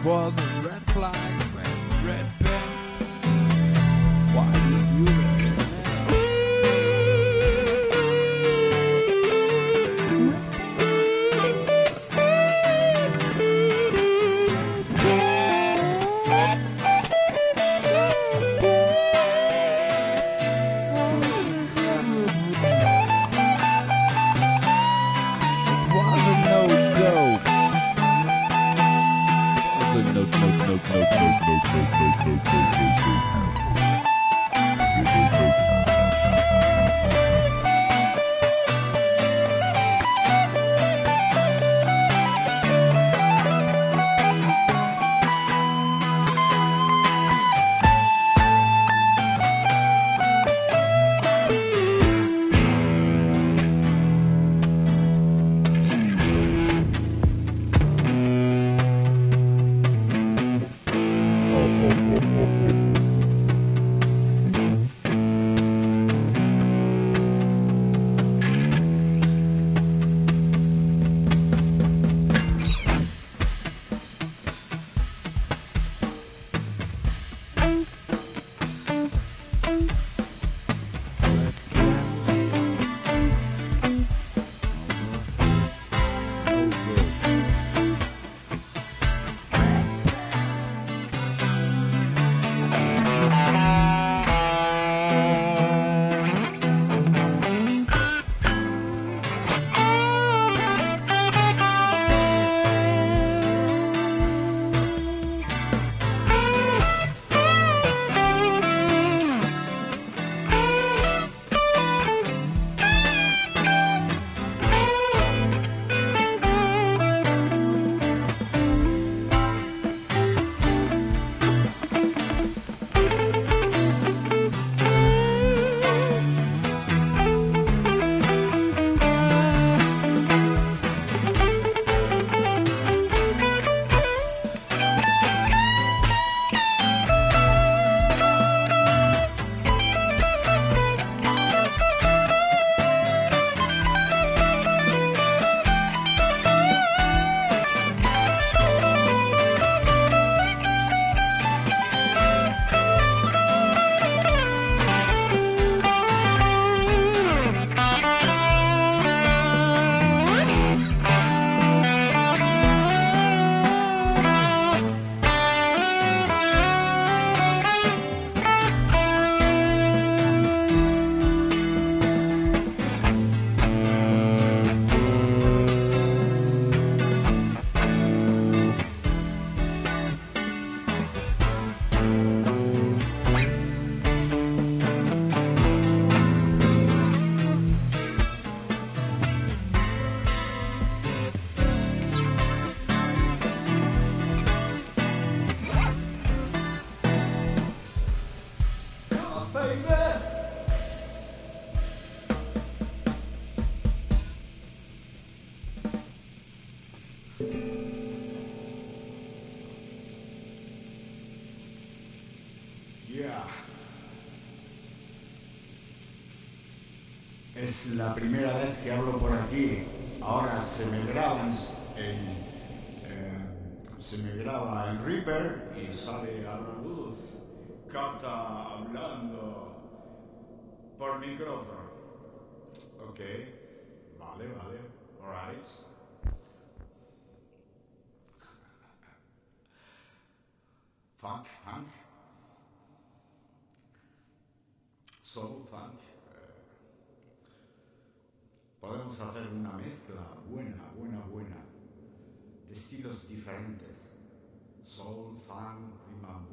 was a red flag with red pants. Why did you let it Es la primera vez que hablo por aquí. Ahora se me graba se me graba en Reaper y sale a la luz. Cata hablando por micrófono. Ok, vale, alright. Funk, soul, funk. Podemos hacer una mezcla buena, de estilos diferentes. Soul, funk, rhythm and